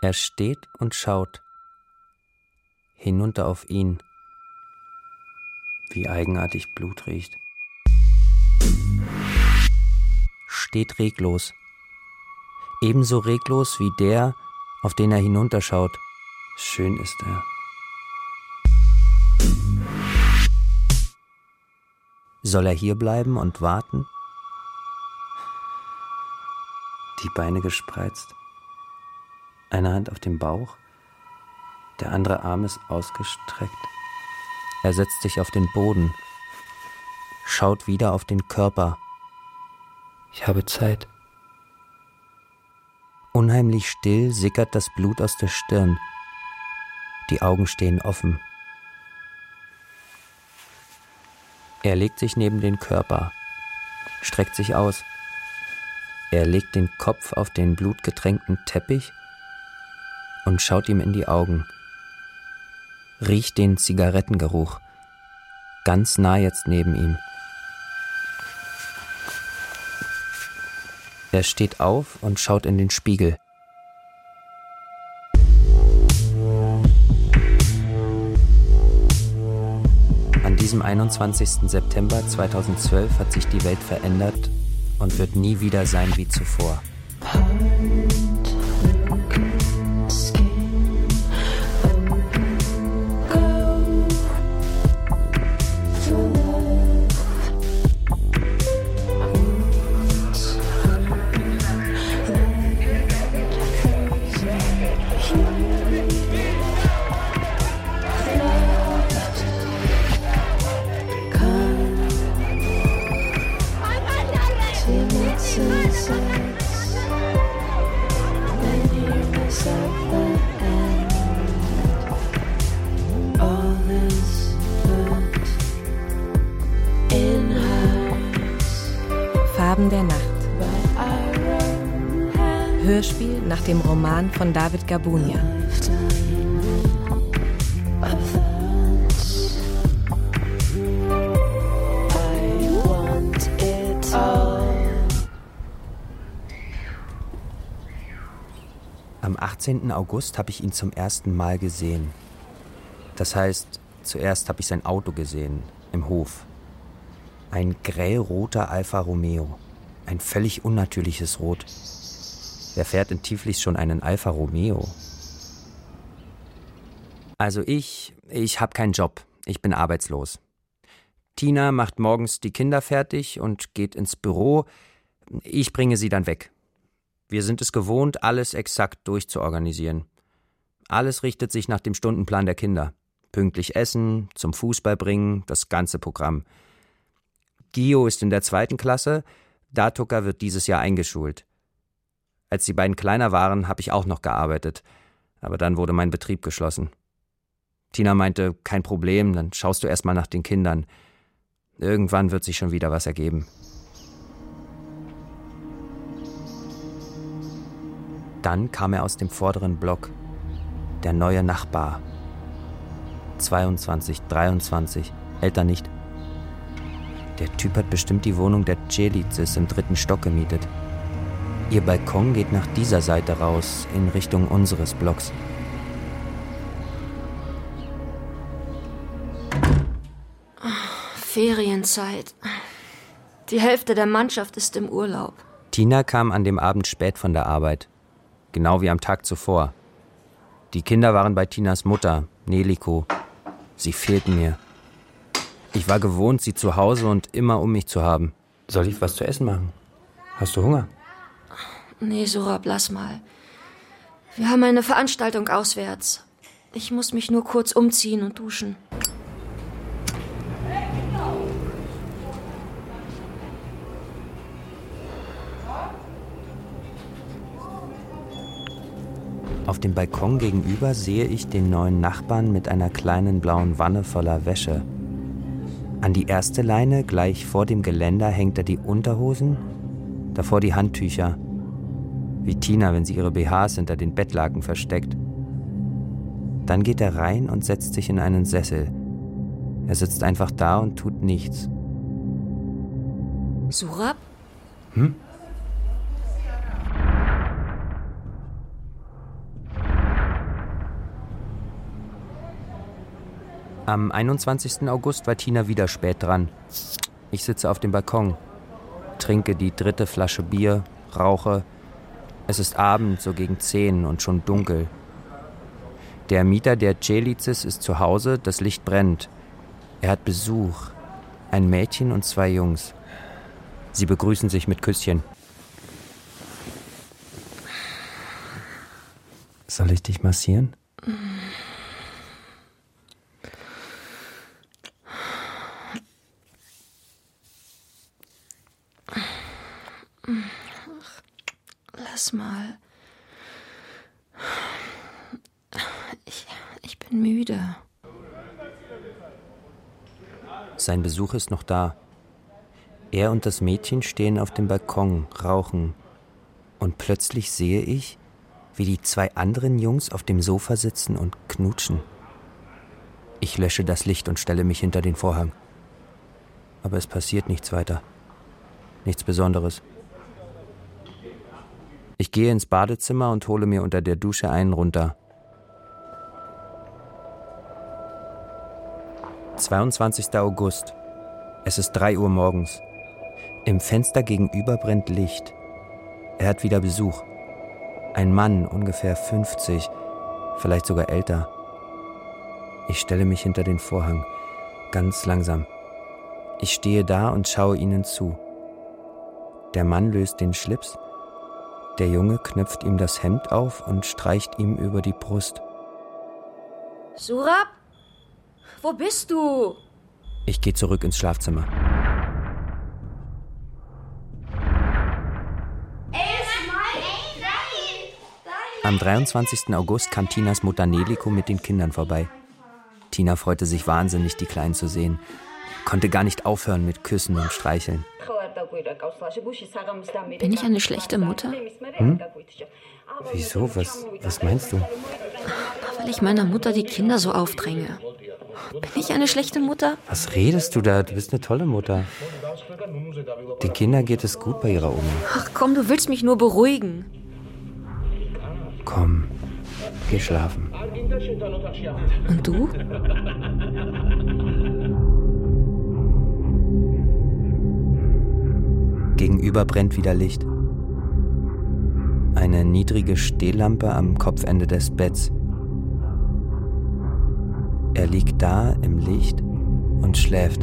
Er steht und schaut hinunter auf ihn. Wie eigenartig Blut riecht. Steht reglos. Ebenso reglos wie der, auf den er hinunterschaut. Schön ist er. Soll er hier bleiben und warten? Die Beine gespreizt. Eine Hand auf dem Bauch. Der andere Arm ist ausgestreckt. Er setzt sich auf den Boden. Schaut wieder auf den Körper. Ich habe Zeit. Unheimlich still sickert das Blut aus der Stirn. Die Augen stehen offen. Er legt sich neben den Körper, streckt sich aus. Er legt den Kopf auf den blutgetränkten Teppich und schaut ihm in die Augen. Riecht den Zigarettengeruch, ganz nah jetzt neben ihm. Er steht auf und schaut in den Spiegel. An diesem 21. September 2012 hat sich die Welt verändert und wird nie wieder sein wie zuvor. Farben der Nacht. Hörspiel nach dem Roman von David Gabunia. Am 18. August habe ich ihn zum ersten Mal gesehen. Das heißt, zuerst habe ich sein Auto gesehen, im Hof. Ein grellroter Alfa Romeo. Ein völlig unnatürliches Rot. Wer fährt in Tiflis schon einen Alfa Romeo? Also ich habe keinen Job. Ich bin arbeitslos. Tina macht morgens die Kinder fertig und geht ins Büro. Ich bringe sie dann weg. Wir sind es gewohnt, alles exakt durchzuorganisieren. Alles richtet sich nach dem Stundenplan der Kinder. Pünktlich essen, zum Fußball bringen, das ganze Programm. Gio ist in der 2. Klasse, Datuka wird dieses Jahr eingeschult. Als die beiden kleiner waren, habe ich auch noch gearbeitet, aber dann wurde mein Betrieb geschlossen. Tina meinte, kein Problem, dann schaust du erst mal nach den Kindern. Irgendwann wird sich schon wieder was ergeben. Dann kam er aus dem vorderen Block, der neue Nachbar. 22, 23, älter nicht. Der Typ hat bestimmt die Wohnung der Celizis im 3. Stock gemietet. Ihr Balkon geht nach dieser Seite raus, in Richtung unseres Blocks. Ferienzeit. Die Hälfte der Mannschaft ist im Urlaub. Tina kam an dem Abend spät von der Arbeit. Genau wie am Tag zuvor. Die Kinder waren bei Tinas Mutter, Neliko. Sie fehlten mir. Ich war gewohnt, sie zu Hause und immer um mich zu haben. Soll ich was zu essen machen? Hast du Hunger? Nee, Surab, lass mal. Wir haben eine Veranstaltung auswärts. Ich muss mich nur kurz umziehen und duschen. Auf dem Balkon gegenüber sehe ich den neuen Nachbarn mit einer kleinen blauen Wanne voller Wäsche. An die erste Leine, gleich vor dem Geländer, hängt er die Unterhosen, davor die Handtücher. Wie Tina, wenn sie ihre BHs hinter den Bettlaken versteckt. Dann geht er rein und setzt sich in einen Sessel. Er sitzt einfach da und tut nichts. Surab? Am 21. August war Tina wieder spät dran. Ich sitze auf dem Balkon, trinke die 3. Flasche Bier, rauche. Es ist Abend, so gegen 10 und schon dunkel. Der Mieter der Celizis ist zu Hause, das Licht brennt. Er hat Besuch, ein Mädchen und 2 Jungs. Sie begrüßen sich mit Küsschen. Soll ich dich massieren? Lass mal. Ich bin müde. Sein Besuch ist noch da. Er und das Mädchen stehen auf dem Balkon, rauchen. Und plötzlich sehe ich, wie die 2 anderen Jungs auf dem Sofa sitzen und knutschen. Ich lösche das Licht und stelle mich hinter den Vorhang. Aber es passiert nichts weiter. Nichts Besonderes. Ich gehe ins Badezimmer und hole mir unter der Dusche einen runter. 22. August. Es ist 3 Uhr morgens. Im Fenster gegenüber brennt Licht. Er hat wieder Besuch. Ein Mann, ungefähr 50, vielleicht sogar älter. Ich stelle mich hinter den Vorhang, ganz langsam. Ich stehe da und schaue ihnen zu. Der Mann löst den Schlips. Der Junge knöpft ihm das Hemd auf und streicht ihm über die Brust. Surab? Wo bist du? Ich gehe zurück ins Schlafzimmer. Am 23. August kam Tinas Mutter Neliko mit den Kindern vorbei. Tina freute sich wahnsinnig, die Kleinen zu sehen. Konnte gar nicht aufhören mit Küssen und Streicheln. Bin ich eine schlechte Mutter? Wieso? Was meinst du? Weil ich meiner Mutter die Kinder so aufdränge. Bin ich eine schlechte Mutter? Was redest du da? Du bist eine tolle Mutter. Den Kindern geht es gut bei ihrer Oma. Ach komm, du willst mich nur beruhigen. Komm, geh schlafen. Und du? Gegenüber brennt wieder Licht. Eine niedrige Stehlampe am Kopfende des Betts. Er liegt da im Licht und schläft.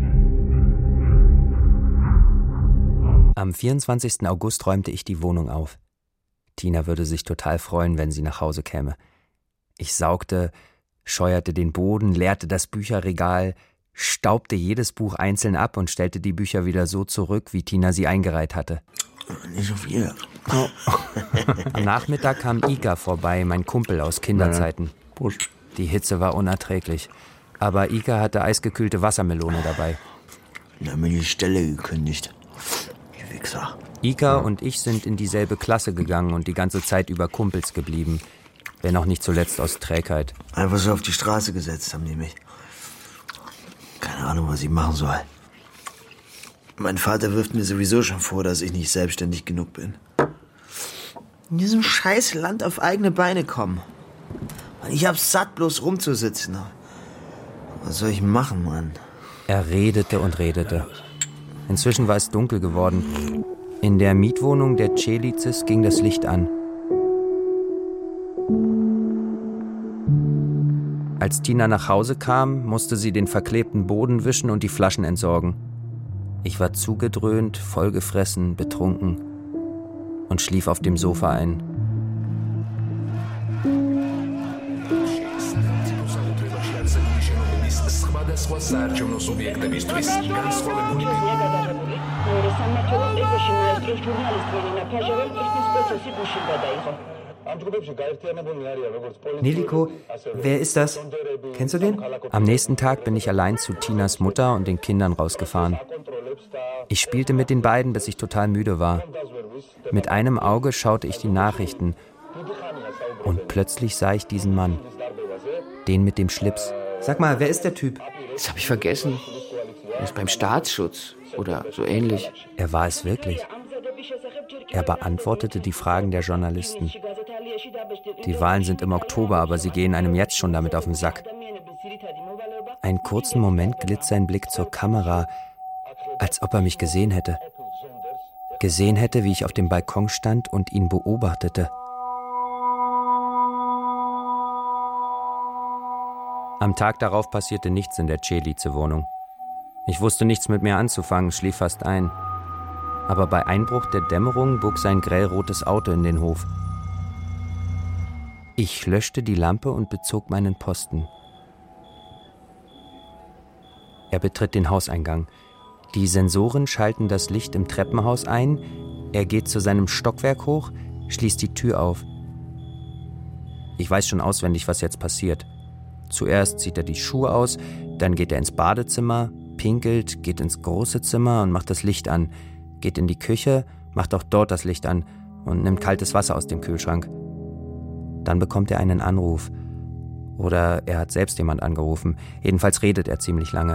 Am 24. August räumte ich die Wohnung auf. Tina würde sich total freuen, wenn sie nach Hause käme. Ich saugte, scheuerte den Boden, leerte das Bücherregal, staubte jedes Buch einzeln ab und stellte die Bücher wieder so zurück, wie Tina sie eingereiht hatte. Nicht so viel. Oh. Am Nachmittag kam Ika vorbei, mein Kumpel aus Kinderzeiten. Prost. Die Hitze war unerträglich. Aber Ika hatte eisgekühlte Wassermelone dabei. Da haben mir die Stelle gekündigt. Die Wichser. Ika und ich sind in dieselbe Klasse gegangen und die ganze Zeit über Kumpels geblieben. Wenn auch nicht zuletzt aus Trägheit. Einfach so auf die Straße gesetzt haben die mich. Keine Ahnung, was ich machen soll. Mein Vater wirft mir sowieso schon vor, dass ich nicht selbstständig genug bin. In diesem scheiß Land auf eigene Beine kommen. Ich hab's satt, bloß rumzusitzen. Was soll ich machen, Mann? Er redete und redete. Inzwischen war es dunkel geworden. In der Mietwohnung der Celizis ging das Licht an. Als Tina nach Hause kam, musste sie den verklebten Boden wischen und die Flaschen entsorgen. Ich war zugedröhnt, vollgefressen, betrunken und schlief auf dem Sofa ein. Neliko, wer ist das? Kennst du den? Am nächsten Tag bin ich allein zu Tinas Mutter und den Kindern rausgefahren. Ich spielte mit den beiden, bis ich total müde war. Mit einem Auge schaute ich die Nachrichten und plötzlich sah ich diesen Mann. Den mit dem Schlips. Sag mal, wer ist der Typ? Das habe ich vergessen. Er ist beim Staatsschutz oder so ähnlich. Er war es wirklich. Er beantwortete die Fragen der Journalisten. Die Wahlen sind im Oktober, aber sie gehen einem jetzt schon damit auf den Sack. Einen kurzen Moment glitt sein Blick zur Kamera, als ob er mich gesehen hätte. Gesehen hätte, wie ich auf dem Balkon stand und ihn beobachtete. Am Tag darauf passierte nichts in der Celice-Wohnung. Ich wusste nichts mit mir anzufangen, schlief fast ein. Aber bei Einbruch der Dämmerung bog sein grellrotes Auto in den Hof. Ich löschte die Lampe und bezog meinen Posten. Er betritt den Hauseingang. Die Sensoren schalten das Licht im Treppenhaus ein. Er geht zu seinem Stockwerk hoch, schließt die Tür auf. Ich weiß schon auswendig, was jetzt passiert. Zuerst zieht er die Schuhe aus, dann geht er ins Badezimmer, pinkelt, geht ins große Zimmer und macht das Licht an, geht in die Küche, macht auch dort das Licht an und nimmt kaltes Wasser aus dem Kühlschrank. Dann bekommt er einen Anruf. Oder er hat selbst jemand angerufen. Jedenfalls redet er ziemlich lange.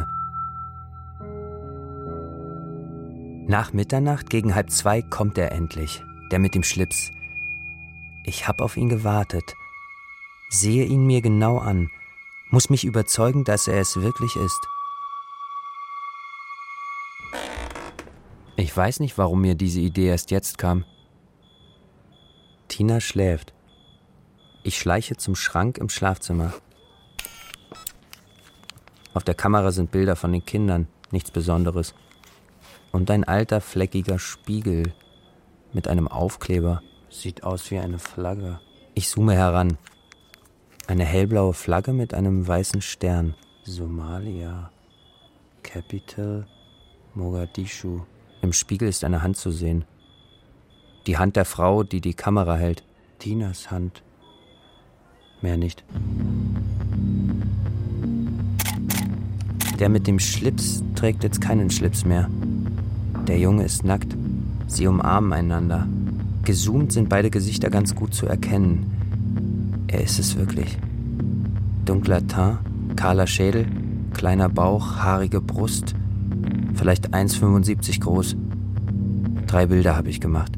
Nach Mitternacht gegen 1:30 kommt er endlich, der mit dem Schlips. Ich hab auf ihn gewartet. Sehe ihn mir genau an. Muss mich überzeugen, dass er es wirklich ist. Ich weiß nicht, warum mir diese Idee erst jetzt kam. Tina schläft. Ich schleiche zum Schrank im Schlafzimmer. Auf der Kamera sind Bilder von den Kindern, nichts Besonderes. Und ein alter, fleckiger Spiegel mit einem Aufkleber. Sieht aus wie eine Flagge. Ich zoome heran. Eine hellblaue Flagge mit einem weißen Stern. Somalia. Capital Mogadischu. Im Spiegel ist eine Hand zu sehen. Die Hand der Frau, die die Kamera hält. Tinas Hand. Mehr nicht. Der mit dem Schlips trägt jetzt keinen Schlips mehr. Der Junge ist nackt. Sie umarmen einander. Gezoomt sind beide Gesichter ganz gut zu erkennen. Er ist es wirklich. Dunkler Teint, kahler Schädel, kleiner Bauch, haarige Brust. Vielleicht 1,75 groß. 3 Bilder habe ich gemacht.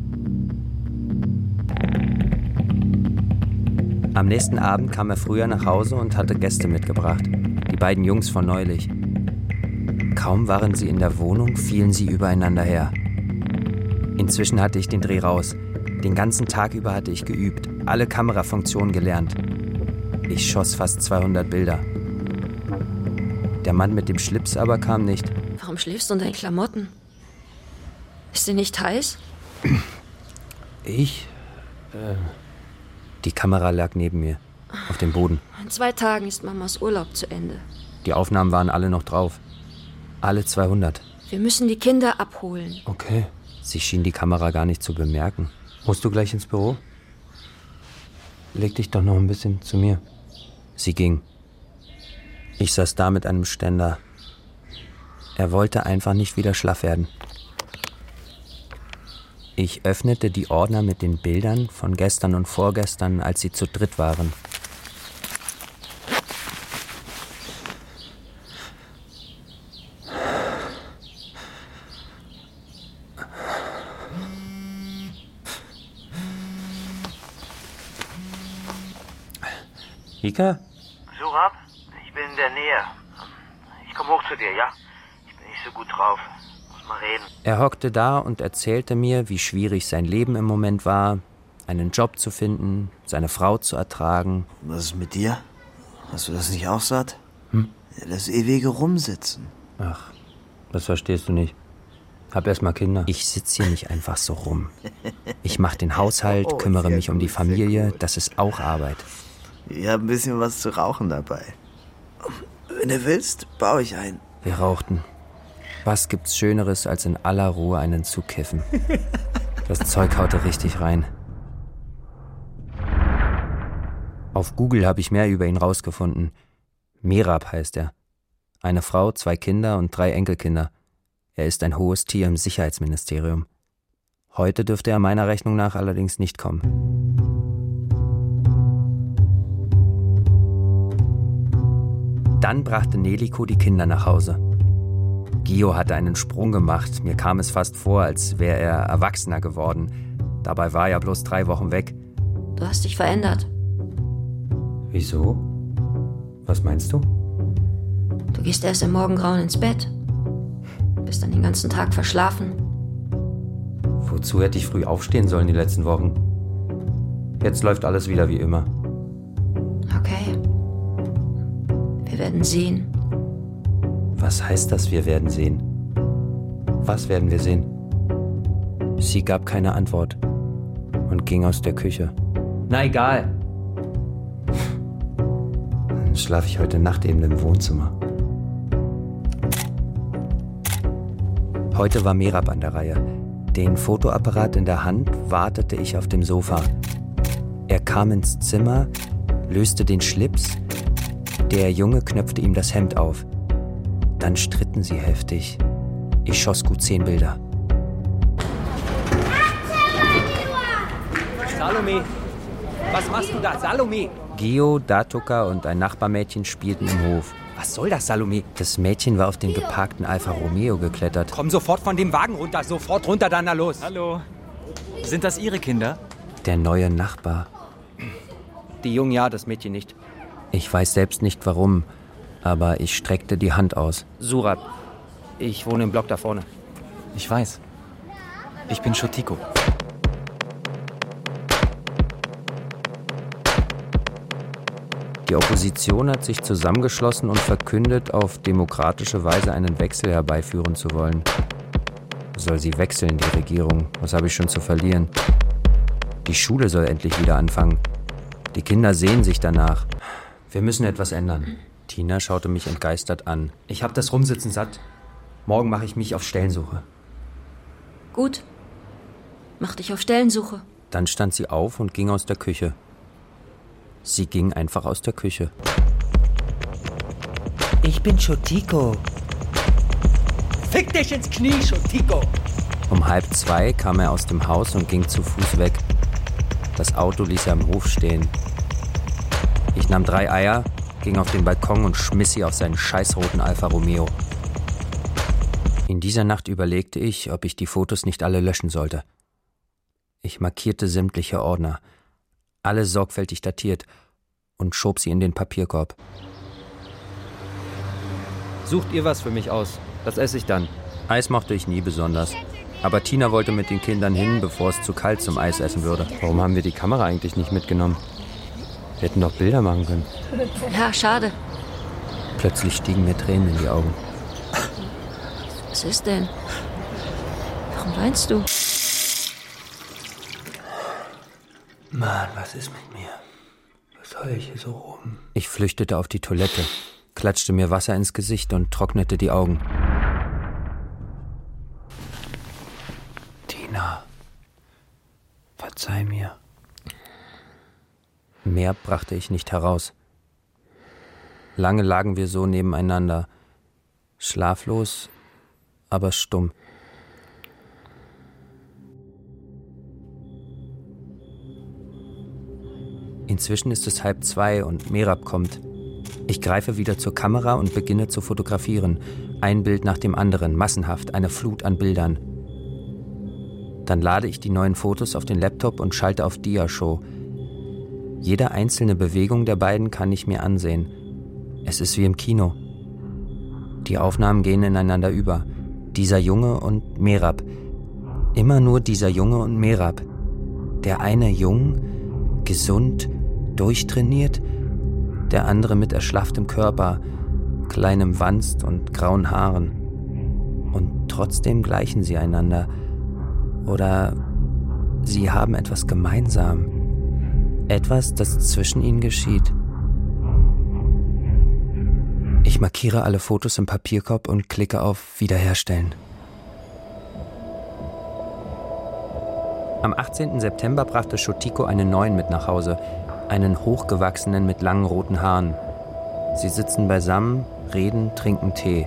Am nächsten Abend kam er früher nach Hause und hatte Gäste mitgebracht. Die beiden Jungs von neulich. Kaum waren sie in der Wohnung, fielen sie übereinander her. Inzwischen hatte ich den Dreh raus. Den ganzen Tag über hatte ich geübt, alle Kamerafunktionen gelernt. Ich schoss fast 200 Bilder. Der Mann mit dem Schlips aber kam nicht. Warum schläfst du in deinen Klamotten? Ist dir nicht heiß? Die Kamera lag neben mir, auf dem Boden. In 2 Tagen ist Mamas Urlaub zu Ende. Die Aufnahmen waren alle noch drauf. Alle 200. Wir müssen die Kinder abholen. Okay. Sie schien die Kamera gar nicht zu bemerken. Musst du gleich ins Büro? Leg dich doch noch ein bisschen zu mir. Sie ging. Ich saß da mit einem Ständer. Er wollte einfach nicht wieder schlaff werden. Ich öffnete die Ordner mit den Bildern von gestern und vorgestern, als sie zu dritt waren. Ika? Surab, ich bin in der Nähe. Ich komme hoch zu dir, ja? Ich bin nicht so gut drauf. Muss mal reden. Er hockte da und erzählte mir, wie schwierig sein Leben im Moment war, einen Job zu finden, seine Frau zu ertragen. Was ist mit dir? Hast du das nicht auch satt? Ja, das ewige Rumsitzen. Ach, das verstehst du nicht. Hab erst mal Kinder. Ich sitze hier nicht einfach so rum. Ich mache den Haushalt, kümmere mich um die Familie. Das ist auch Arbeit. Ich habe ein bisschen was zu rauchen dabei. Wenn du willst, baue ich ein. Wir rauchten. Was gibt's Schöneres, als in aller Ruhe einen zu kiffen? Das Zeug haute richtig rein. Auf Google habe ich mehr über ihn rausgefunden. Merab heißt er. Eine Frau, 2 Kinder und 3 Enkelkinder. Er ist ein hohes Tier im Sicherheitsministerium. Heute dürfte er meiner Rechnung nach allerdings nicht kommen. Dann brachte Neliko die Kinder nach Hause. Gio hatte einen Sprung gemacht. Mir kam es fast vor, als wäre er erwachsener geworden. Dabei war er bloß 3 Wochen weg. Du hast dich verändert. Wieso? Was meinst du? Du gehst erst im Morgengrauen ins Bett. Bist dann den ganzen Tag verschlafen. Wozu hätte ich früh aufstehen sollen die letzten Wochen? Jetzt läuft alles wieder wie immer. Okay. Wir werden sehen. Was heißt das, wir werden sehen? Was werden wir sehen? Sie gab keine Antwort und ging aus der Küche. Na egal. Dann schlafe ich heute Nacht eben im Wohnzimmer. Heute war Merab an der Reihe. Den Fotoapparat in der Hand wartete ich auf dem Sofa. Er kam ins Zimmer, löste den Schlips. Der Junge knöpfte ihm das Hemd auf. Dann stritten sie heftig. Ich schoss gut 10 Bilder. Salome, was machst du da, Salome? Gio, Datuka und ein Nachbarmädchen spielten im Hof. Was soll das, Salome? Das Mädchen war auf den geparkten Alfa Romeo geklettert. Komm sofort von dem Wagen runter, sofort runter, dann da los. Hallo. Sind das Ihre Kinder? Der neue Nachbar. Die Jungen ja, das Mädchen nicht. Ich weiß selbst nicht warum, aber ich streckte die Hand aus. Surab, ich wohne im Block da vorne. Ich weiß. Ich bin Shotiko. Die Opposition hat sich zusammengeschlossen und verkündet, auf demokratische Weise einen Wechsel herbeiführen zu wollen. Soll sie wechseln, die Regierung? Was habe ich schon zu verlieren? Die Schule soll endlich wieder anfangen. Die Kinder sehen sich danach. Wir müssen etwas ändern. Tina schaute mich entgeistert an. Ich habe das Rumsitzen satt. Morgen mache ich mich auf Stellensuche. Gut. Mach dich auf Stellensuche. Dann stand sie auf und ging aus der Küche. Sie ging einfach aus der Küche. Ich bin Shotiko. Fick dich ins Knie, Shotiko! Um 1:30 kam er aus dem Haus und ging zu Fuß weg. Das Auto ließ er am Hof stehen. Ich nahm 3 Eier, ging auf den Balkon und schmiss sie auf seinen scheißroten Alfa Romeo. In dieser Nacht überlegte ich, ob ich die Fotos nicht alle löschen sollte. Ich markierte sämtliche Ordner, alle sorgfältig datiert, und schob sie in den Papierkorb. Sucht ihr was für mich aus? Das esse ich dann. Eis mochte ich nie besonders. Aber Tina wollte mit den Kindern hin, bevor es zu kalt zum Eisessen würde. Warum haben wir die Kamera eigentlich nicht mitgenommen? Wir hätten doch Bilder machen können. Ja, schade. Plötzlich stiegen mir Tränen in die Augen. Was ist denn? Warum weinst du? Mann, was ist mit mir? Was soll ich hier so rum? Ich flüchtete auf die Toilette, klatschte mir Wasser ins Gesicht und trocknete die Augen. Tina, verzeih mir. Mehr brachte ich nicht heraus. Lange lagen wir so nebeneinander, schlaflos, aber stumm. Inzwischen ist es 1:30 und Merab kommt. Ich greife wieder zur Kamera und beginne zu fotografieren. Ein Bild nach dem anderen, massenhaft, eine Flut an Bildern. Dann lade ich die neuen Fotos auf den Laptop und schalte auf Diashow. Jede einzelne Bewegung der beiden kann ich mir ansehen. Es ist wie im Kino. Die Aufnahmen gehen ineinander über. Dieser Junge und Merab. Immer nur dieser Junge und Merab. Der eine jung, gesund, durchtrainiert, der andere mit erschlafftem Körper, kleinem Wanst und grauen Haaren. Und trotzdem gleichen sie einander. Oder sie haben etwas gemeinsam. Etwas, das zwischen ihnen geschieht. Ich markiere alle Fotos im Papierkorb und klicke auf Wiederherstellen. Am 18. September brachte Shotiko einen neuen mit nach Hause, einen hochgewachsenen mit langen roten Haaren. Sie sitzen beisammen, reden, trinken Tee.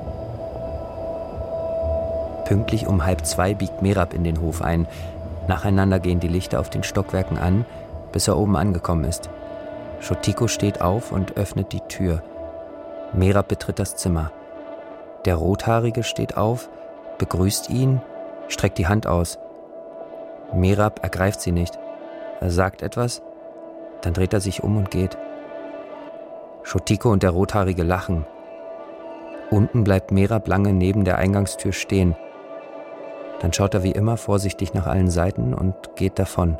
Pünktlich um 1:30 biegt Merab in den Hof ein. Nacheinander gehen die Lichter auf den Stockwerken an, bis er oben angekommen ist. Shotiko steht auf und öffnet die Tür. Merab betritt das Zimmer. Der Rothaarige steht auf, begrüßt ihn, streckt die Hand aus. Merab ergreift sie nicht. Er sagt etwas, dann dreht er sich um und geht. Shotiko und der Rothaarige lachen. Unten bleibt Merab lange neben der Eingangstür stehen. Dann schaut er wie immer vorsichtig nach allen Seiten und geht davon.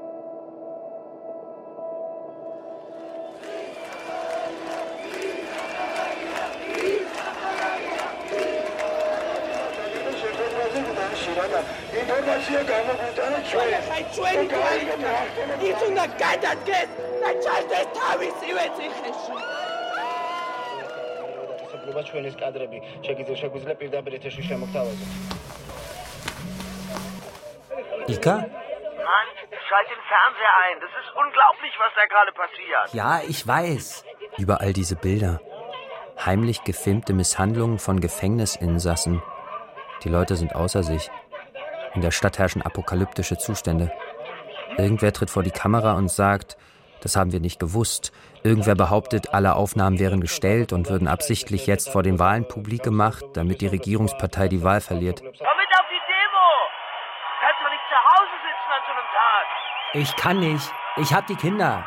Ika? Mann, schalt den Fernseher ein. Das ist unglaublich, was da gerade passiert. Ja, ich weiß. Überall diese Bilder. Heimlich gefilmte Misshandlungen von Gefängnisinsassen. Die Leute sind außer sich. In der Stadt herrschen apokalyptische Zustände. Irgendwer tritt vor die Kamera und sagt, das haben wir nicht gewusst. Irgendwer behauptet, alle Aufnahmen wären gestellt und würden absichtlich jetzt vor den Wahlen publik gemacht, damit die Regierungspartei die Wahl verliert. Komm mit auf die Demo! Kannst du nicht zu Hause sitzen an so einem Tag? Ich kann nicht. Ich hab die Kinder.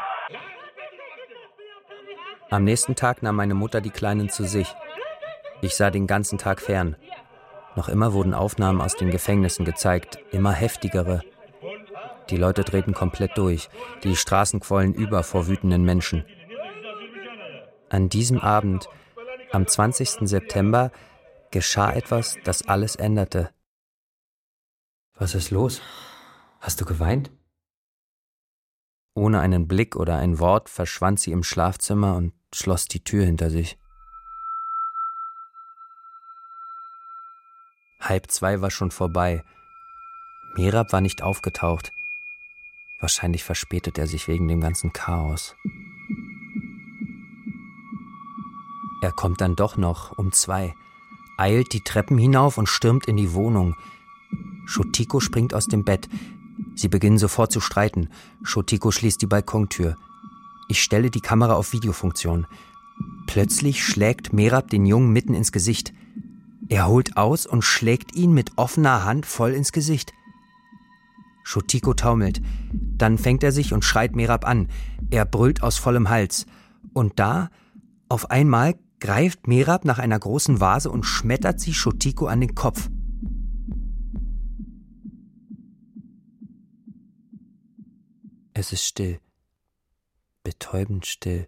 Am nächsten Tag nahm meine Mutter die Kleinen zu sich. Ich sah den ganzen Tag fern. Noch immer wurden Aufnahmen aus den Gefängnissen gezeigt, immer heftigere. Die Leute drehten komplett durch. Die Straßen quollen über vor wütenden Menschen. An diesem Abend, am 20. September, geschah etwas, das alles änderte. Was ist los? Hast du geweint? Ohne einen Blick oder ein Wort verschwand sie im Schlafzimmer und schloss die Tür hinter sich. 1:30 war schon vorbei. Merab war nicht aufgetaucht. Wahrscheinlich verspätet er sich wegen dem ganzen Chaos. Er kommt dann doch noch um 2, eilt die Treppen hinauf und stürmt in die Wohnung. Shotiko springt aus dem Bett. Sie beginnen sofort zu streiten. Shotiko schließt die Balkontür. Ich stelle die Kamera auf Videofunktion. Plötzlich schlägt Merab den Jungen mitten ins Gesicht. Er holt aus und schlägt ihn mit offener Hand voll ins Gesicht. Shotiko taumelt. Dann fängt er sich und schreit Merab an. Er brüllt aus vollem Hals. Und da, auf einmal, greift Merab nach einer großen Vase und schmettert sie Shotiko an den Kopf. Es ist still. Betäubend still.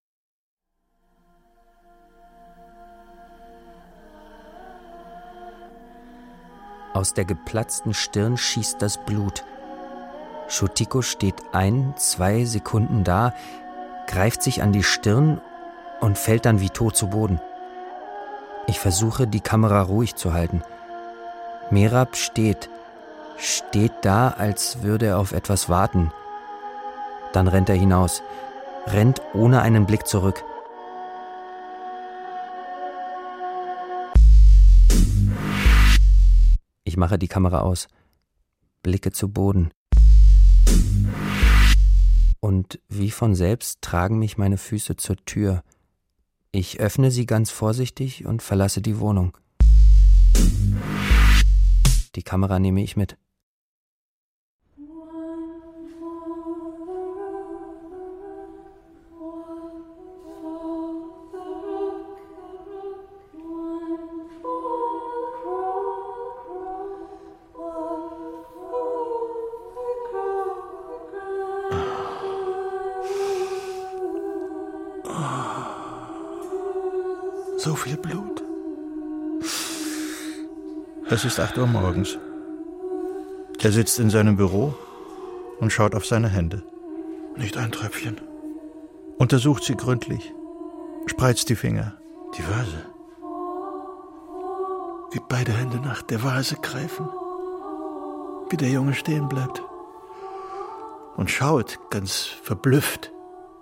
Aus der geplatzten Stirn schießt das Blut. Shotiko steht 1-2 Sekunden da, greift sich an die Stirn und fällt dann wie tot zu Boden. Ich versuche, die Kamera ruhig zu halten. Merab steht da, als würde er auf etwas warten. Dann rennt er hinaus, rennt ohne einen Blick zurück. Ich mache die Kamera aus, blicke zu Boden. Und wie von selbst tragen mich meine Füße zur Tür. Ich öffne sie ganz vorsichtig und verlasse die Wohnung. Die Kamera nehme ich mit. So viel Blut. Es ist 8 Uhr morgens. Er sitzt in seinem Büro und schaut auf seine Hände. Nicht ein Tröpfchen. Untersucht sie gründlich, spreizt die Finger. Die Vase. Wie beide Hände nach der Vase greifen. Wie der Junge stehen bleibt. Und schaut, ganz verblüfft.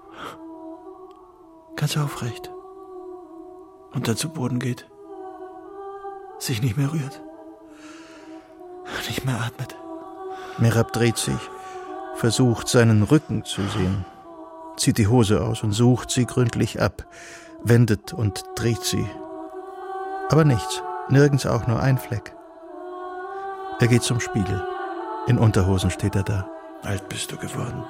Ganz aufrecht. Und dann zu Boden geht. Sich nicht mehr rührt. Nicht mehr atmet. Merab dreht sich, versucht seinen Rücken zu sehen, zieht die Hose aus und sucht sie gründlich ab, wendet und dreht sie. Aber nichts, nirgends auch nur ein Fleck. Er geht zum Spiegel. In Unterhosen steht er da. Alt bist du geworden.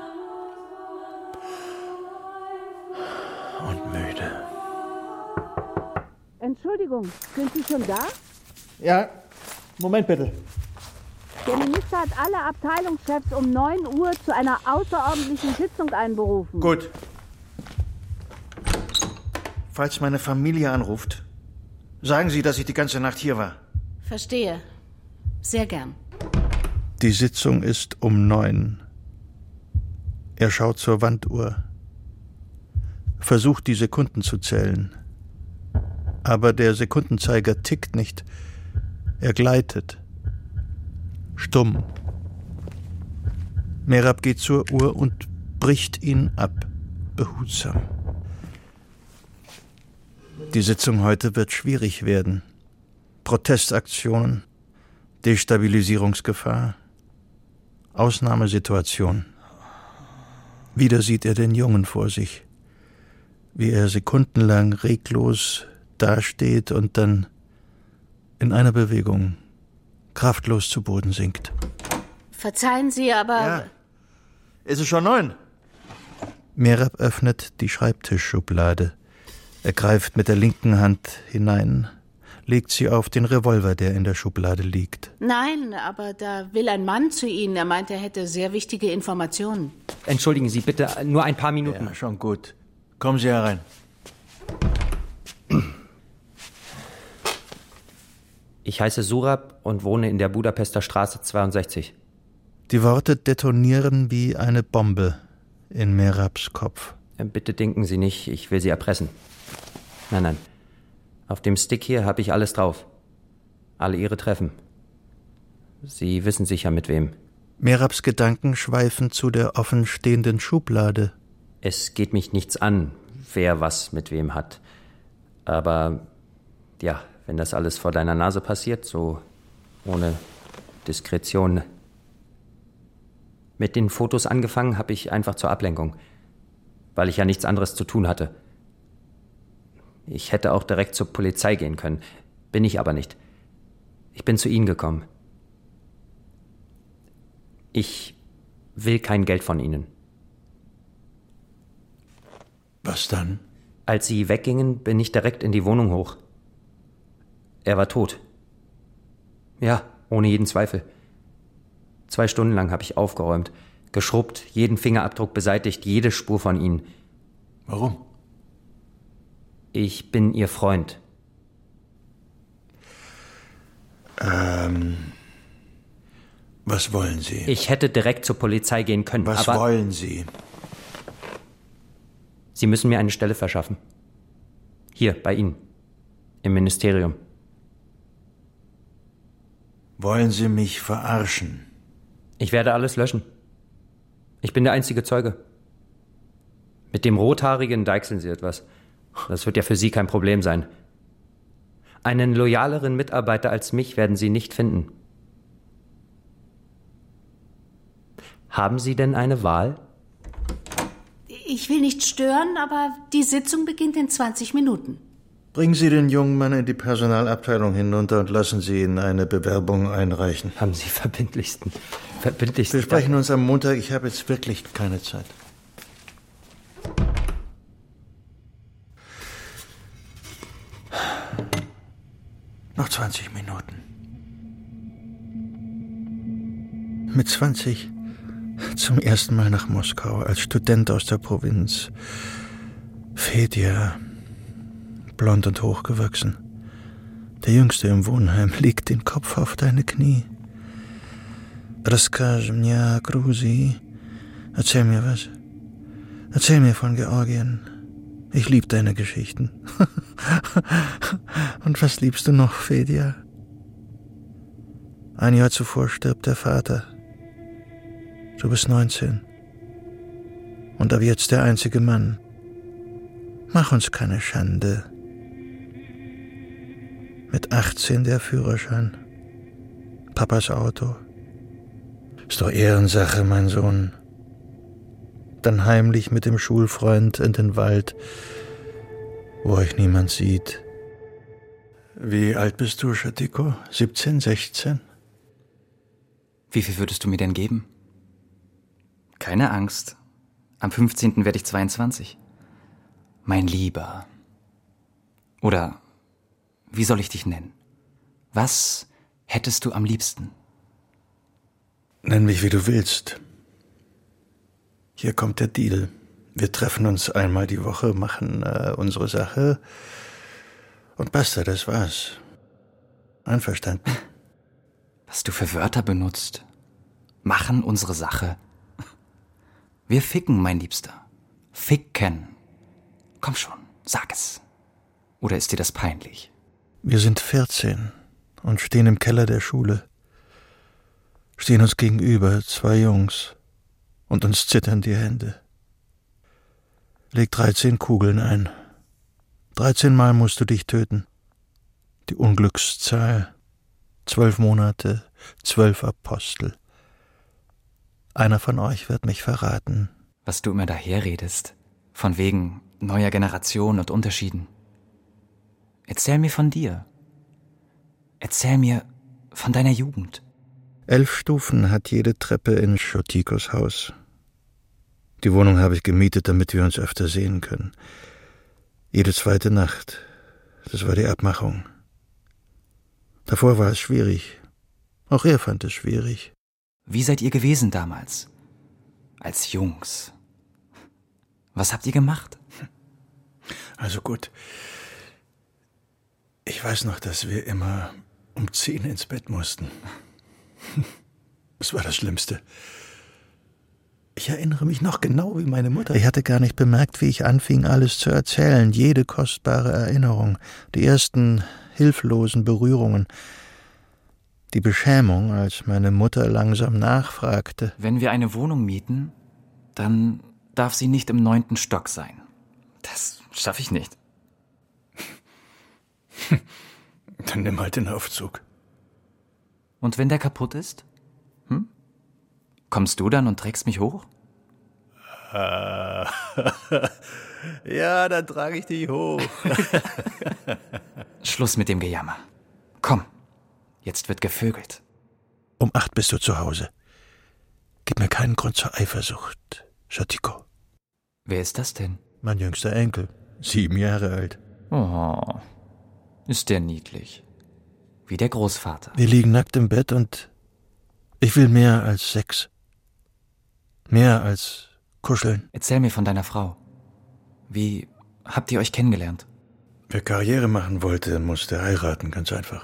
Und müde. Entschuldigung, sind Sie schon da? Ja, Moment bitte. Der Minister hat alle Abteilungschefs um 9 Uhr zu einer außerordentlichen Sitzung einberufen. Gut. Falls meine Familie anruft, sagen Sie, dass ich die ganze Nacht hier war. Verstehe. Sehr gern. Die Sitzung ist um 9. Er schaut zur Wanduhr. Versucht, die Sekunden zu zählen. Aber der Sekundenzeiger tickt nicht. Er gleitet. Stumm. Merab geht zur Uhr und bricht ihn ab. Behutsam. Die Sitzung heute wird schwierig werden. Protestaktionen, Destabilisierungsgefahr, Ausnahmesituation. Wieder sieht er den Jungen vor sich, wie er sekundenlang reglos dasteht und dann in einer Bewegung kraftlos zu Boden sinkt. Verzeihen Sie, aber... Ja. Ist es schon 9? Merab öffnet die Schreibtischschublade. Er greift mit der linken Hand hinein, legt sie auf den Revolver, der in der Schublade liegt. Nein, aber da will ein Mann zu Ihnen. Er meint, er hätte sehr wichtige Informationen. Entschuldigen Sie bitte, nur ein paar Minuten. Ja, schon gut. Kommen Sie herein. Ich heiße Surab und wohne in der Budapester Straße 62. Die Worte detonieren wie eine Bombe in Merabs Kopf. Bitte denken Sie nicht, ich will Sie erpressen. Nein. Auf dem Stick hier habe ich alles drauf. Alle Ihre Treffen. Sie wissen sicher mit wem. Merabs Gedanken schweifen zu der offenstehenden Schublade. Es geht mich nichts an, wer was mit wem hat. Aber, ja, wenn das alles vor deiner Nase passiert, so ohne Diskretion. Mit den Fotos angefangen habe ich einfach zur Ablenkung, weil ich ja nichts anderes zu tun hatte. Ich hätte auch direkt zur Polizei gehen können, bin ich aber nicht. Ich bin zu Ihnen gekommen. Ich will kein Geld von Ihnen. Was dann? Als Sie weggingen, bin ich direkt in die Wohnung hoch. Er war tot. Ja, ohne jeden Zweifel. 2 Stunden lang habe ich aufgeräumt, geschrubbt, jeden Fingerabdruck beseitigt, jede Spur von Ihnen. Warum? Ich bin Ihr Freund. Was wollen Sie? Ich hätte direkt zur Polizei gehen können, Was aber... wollen Sie? Sie müssen mir eine Stelle verschaffen. Hier, bei Ihnen. Im Ministerium. Wollen Sie mich verarschen? Ich werde alles löschen. Ich bin der einzige Zeuge. Mit dem Rothaarigen deichseln Sie etwas. Das wird ja für Sie kein Problem sein. Einen loyaleren Mitarbeiter als mich werden Sie nicht finden. Haben Sie denn eine Wahl? Ich will nicht stören, aber die Sitzung beginnt in 20 Minuten. Bringen Sie den jungen Mann in die Personalabteilung hinunter und lassen Sie ihn eine Bewerbung einreichen. Haben Sie verbindlichsten. Wir sprechen uns am Montag. Ich habe jetzt wirklich keine Zeit. Noch 20 Minuten. Mit 20 zum ersten Mal nach Moskau als Student aus der Provinz. Fedja, blond und hochgewachsen. Der Jüngste im Wohnheim legt den Kopf auf deine Knie. Расскажи мне о Грузии. Erzähl mir was. Erzähl mir von Georgien. Ich lieb deine Geschichten. Und was liebst du noch, Fedja? Ein Jahr zuvor stirbt der Vater. Du bist 19. Und ab jetzt der einzige Mann. Mach uns keine Schande. Mit 18 der Führerschein. Papas Auto. Ist doch Ehrensache, mein Sohn. Dann heimlich mit dem Schulfreund in den Wald, wo euch niemand sieht. Wie alt bist du, Schatiko? 17, 16? Wie viel würdest du mir denn geben? Keine Angst. Am 15. werde ich 22. Mein Lieber. Oder Wie soll ich dich nennen? Was hättest du am liebsten? Nenn mich, wie du willst. Hier kommt der Deal. Wir treffen uns einmal die Woche, machen unsere Sache und basta, das war's. Einverstanden? Was du für Wörter benutzt. Machen unsere Sache. Wir ficken, mein Liebster. Ficken. Komm schon, sag es. Oder ist dir das peinlich? Wir sind 14 und stehen im Keller der Schule. Stehen uns gegenüber, 2 Jungs, und uns zittern die Hände. Leg 13 Kugeln ein. 13 Mal musst du dich töten. Die Unglückszahl. 12 Monate, 12 Apostel. Einer von euch wird mich verraten. Was du immer daherredest, von wegen neuer Generation und Unterschieden. Erzähl mir von dir. Erzähl mir von deiner Jugend. 11 Stufen hat jede Treppe in Schotikos Haus. Die Wohnung habe ich gemietet, damit wir uns öfter sehen können. Jede zweite Nacht. Das war die Abmachung. Davor war es schwierig. Auch er fand es schwierig. Wie seid ihr gewesen damals? Als Jungs. Was habt ihr gemacht? Also gut. Ich weiß noch, dass wir immer um 10 ins Bett mussten. Das war das Schlimmste. Ich erinnere mich noch genau wie meine Mutter. Ich hatte gar nicht bemerkt, wie ich anfing, alles zu erzählen. Jede kostbare Erinnerung. Die ersten hilflosen Berührungen. Die Beschämung, als meine Mutter langsam nachfragte. Wenn wir eine Wohnung mieten, dann darf sie nicht im 9. Stock sein. Das schaffe ich nicht. Dann nimm halt den Aufzug. Und wenn der kaputt ist? Kommst du dann und trägst mich hoch? Ja, dann trage ich dich hoch. Schluss mit dem Gejammer. Komm, jetzt wird gevögelt. Um 8 bist du zu Hause. Gib mir keinen Grund zur Eifersucht, Schatiko. Wer ist das denn? Mein jüngster Enkel, 7 Jahre alt. Oh, ist der niedlich. Wie der Großvater. Wir liegen nackt im Bett und ich will mehr als Sex. Mehr als kuscheln. Erzähl mir von deiner Frau. Wie habt ihr euch kennengelernt? Wer Karriere machen wollte, musste heiraten, ganz einfach.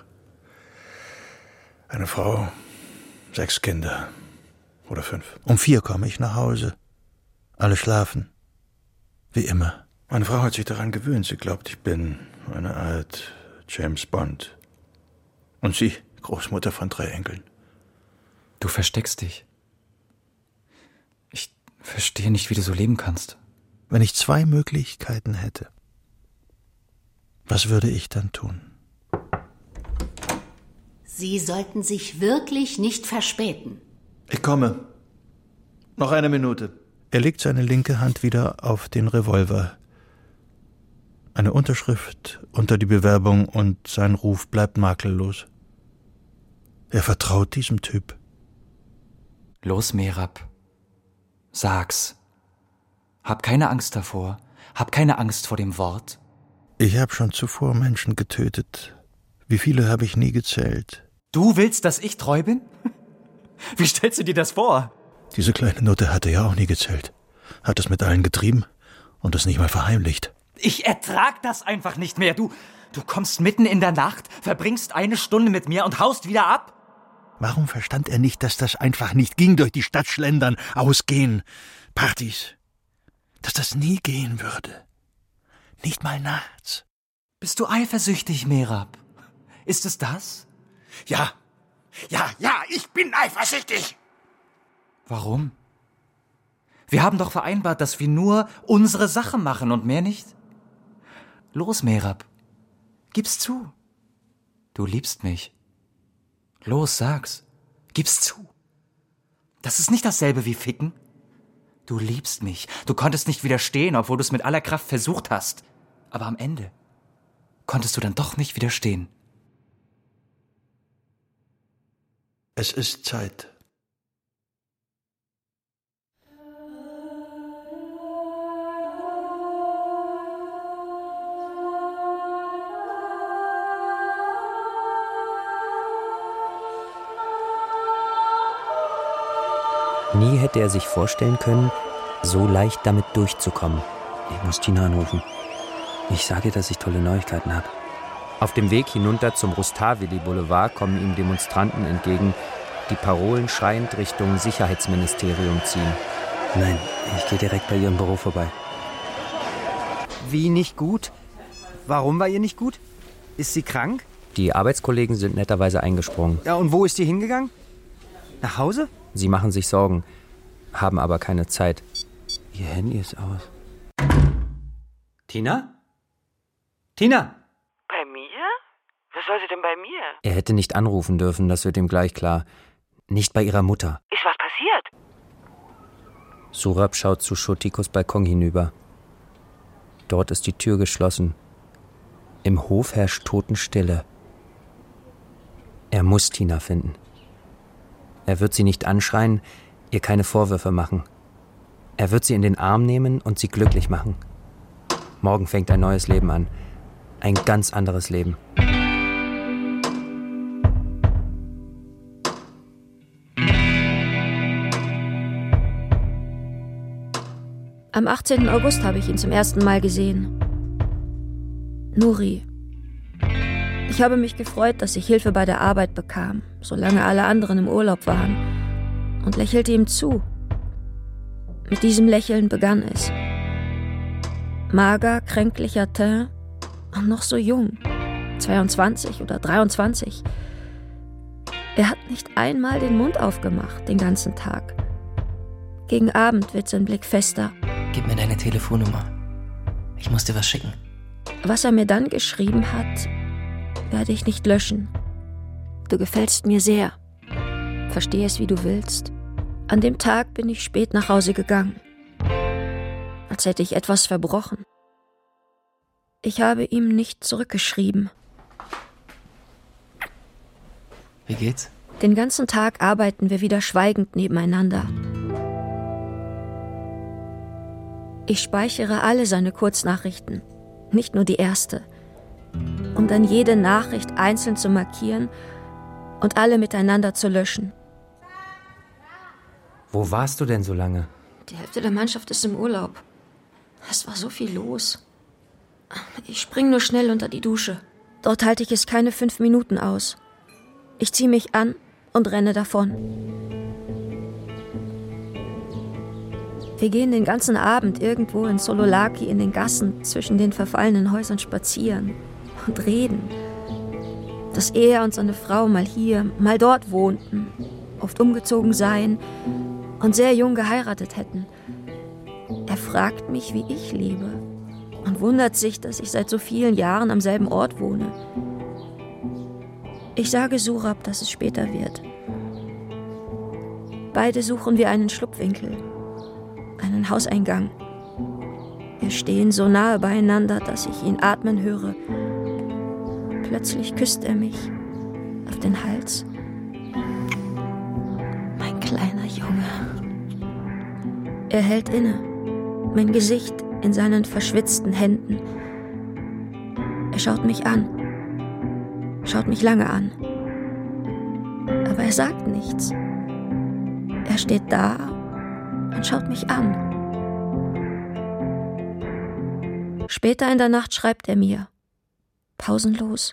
Eine Frau, 6 Kinder. Oder 5. Um 4 komme ich nach Hause. Alle schlafen. Wie immer. Meine Frau hat sich daran gewöhnt. Sie glaubt, ich bin eine Art James Bond. Und sie, Großmutter von 3 Enkeln. Du versteckst dich. Ich verstehe nicht, wie du so leben kannst. Wenn ich 2 Möglichkeiten hätte, was würde ich dann tun? Sie sollten sich wirklich nicht verspäten. Ich komme. Noch eine Minute. Er legt seine linke Hand wieder auf den Revolver. Eine Unterschrift unter die Bewerbung und sein Ruf bleibt makellos. Er vertraut diesem Typ. Los, Merab. Sag's. Hab keine Angst davor. Hab keine Angst vor dem Wort. Ich habe schon zuvor Menschen getötet. Wie viele habe ich nie gezählt. Du willst, dass ich treu bin? Wie stellst du dir das vor? Diese kleine Nutte hatte ja auch nie gezählt. Hat es mit allen getrieben und es nicht mal verheimlicht. Ich ertrag das einfach nicht mehr. Du kommst mitten in der Nacht, verbringst 1 Stunde mit mir und haust wieder ab? Warum verstand er nicht, dass das einfach nicht ging, durch die Stadt schlendern, ausgehen, Partys? Dass das nie gehen würde. Nicht mal nachts. Bist du eifersüchtig, Merab? Ist es das? Ja, ich bin eifersüchtig. Warum? Wir haben doch vereinbart, dass wir nur unsere Sache machen und mehr nicht. Los, Merab. Gib's zu. Du liebst mich. Los, sag's. Gib's zu. Das ist nicht dasselbe wie Ficken. Du liebst mich. Du konntest nicht widerstehen, obwohl du es mit aller Kraft versucht hast. Aber am Ende konntest du dann doch nicht widerstehen. Es ist Zeit. Nie hätte er sich vorstellen können, so leicht damit durchzukommen. Ich muss Tina anrufen. Ich sage ihr, dass ich tolle Neuigkeiten habe. Auf dem Weg hinunter zum Rustaveli Boulevard kommen ihm Demonstranten entgegen, die Parolen schreiend Richtung Sicherheitsministerium ziehen. Nein, ich gehe direkt bei ihrem Büro vorbei. Wie nicht gut? Warum war ihr nicht gut? Ist sie krank? Die Arbeitskollegen sind netterweise eingesprungen. Ja, und wo ist sie hingegangen? Nach Hause? Sie machen sich Sorgen, haben aber keine Zeit. Ihr Handy ist aus. Tina? Tina! Bei mir? Was soll sie denn bei mir? Er hätte nicht anrufen dürfen, das wird ihm gleich klar. Nicht bei ihrer Mutter. Ist was passiert? Surab schaut zu Chotikos Balkon hinüber. Dort ist die Tür geschlossen. Im Hof herrscht Totenstille. Er muss Tina finden. Er wird sie nicht anschreien, ihr keine Vorwürfe machen. Er wird sie in den Arm nehmen und sie glücklich machen. Morgen fängt ein neues Leben an. Ein ganz anderes Leben. Am 18. August habe ich ihn zum ersten Mal gesehen. Nuri. Ich habe mich gefreut, dass ich Hilfe bei der Arbeit bekam, solange alle anderen im Urlaub waren, und lächelte ihm zu. Mit diesem Lächeln begann es. Mager, kränklicher Teint und noch so jung, 22 oder 23. Er hat nicht einmal den Mund aufgemacht, den ganzen Tag. Gegen Abend wird sein Blick fester. Gib mir deine Telefonnummer. Ich muss dir was schicken. Was er mir dann geschrieben hat, werde ich nicht löschen. Du gefällst mir sehr. Versteh es, wie du willst. An dem Tag bin ich spät nach Hause gegangen. Als hätte ich etwas verbrochen. Ich habe ihm nicht zurückgeschrieben. Wie geht's? Den ganzen Tag arbeiten wir wieder schweigend nebeneinander. Ich speichere alle seine Kurznachrichten, nicht nur die erste, um dann jede Nachricht einzeln zu markieren und alle miteinander zu löschen. Wo warst du denn so lange? Die Hälfte der Mannschaft ist im Urlaub. Es war so viel los. Ich spring nur schnell unter die Dusche. Dort halte ich es keine 5 Minuten aus. Ich ziehe mich an und renne davon. Wir gehen den ganzen Abend irgendwo in Sololaki in den Gassen zwischen den verfallenen Häusern spazieren und reden. Dass er und seine Frau mal hier, mal dort wohnten, oft umgezogen seien und sehr jung geheiratet hätten. Er fragt mich, wie ich lebe und wundert sich, dass ich seit so vielen Jahren am selben Ort wohne. Ich sage Surab, dass es später wird. Beide suchen wir einen Schlupfwinkel, einen Hauseingang. Wir stehen so nahe beieinander, dass ich ihn atmen höre. Plötzlich küsst er mich auf den Hals. Mein kleiner Junge. Er hält inne, mein Gesicht in seinen verschwitzten Händen. Er schaut mich an, schaut mich lange an. Aber er sagt nichts. Er steht da und schaut mich an. Später in der Nacht schreibt er mir, pausenlos.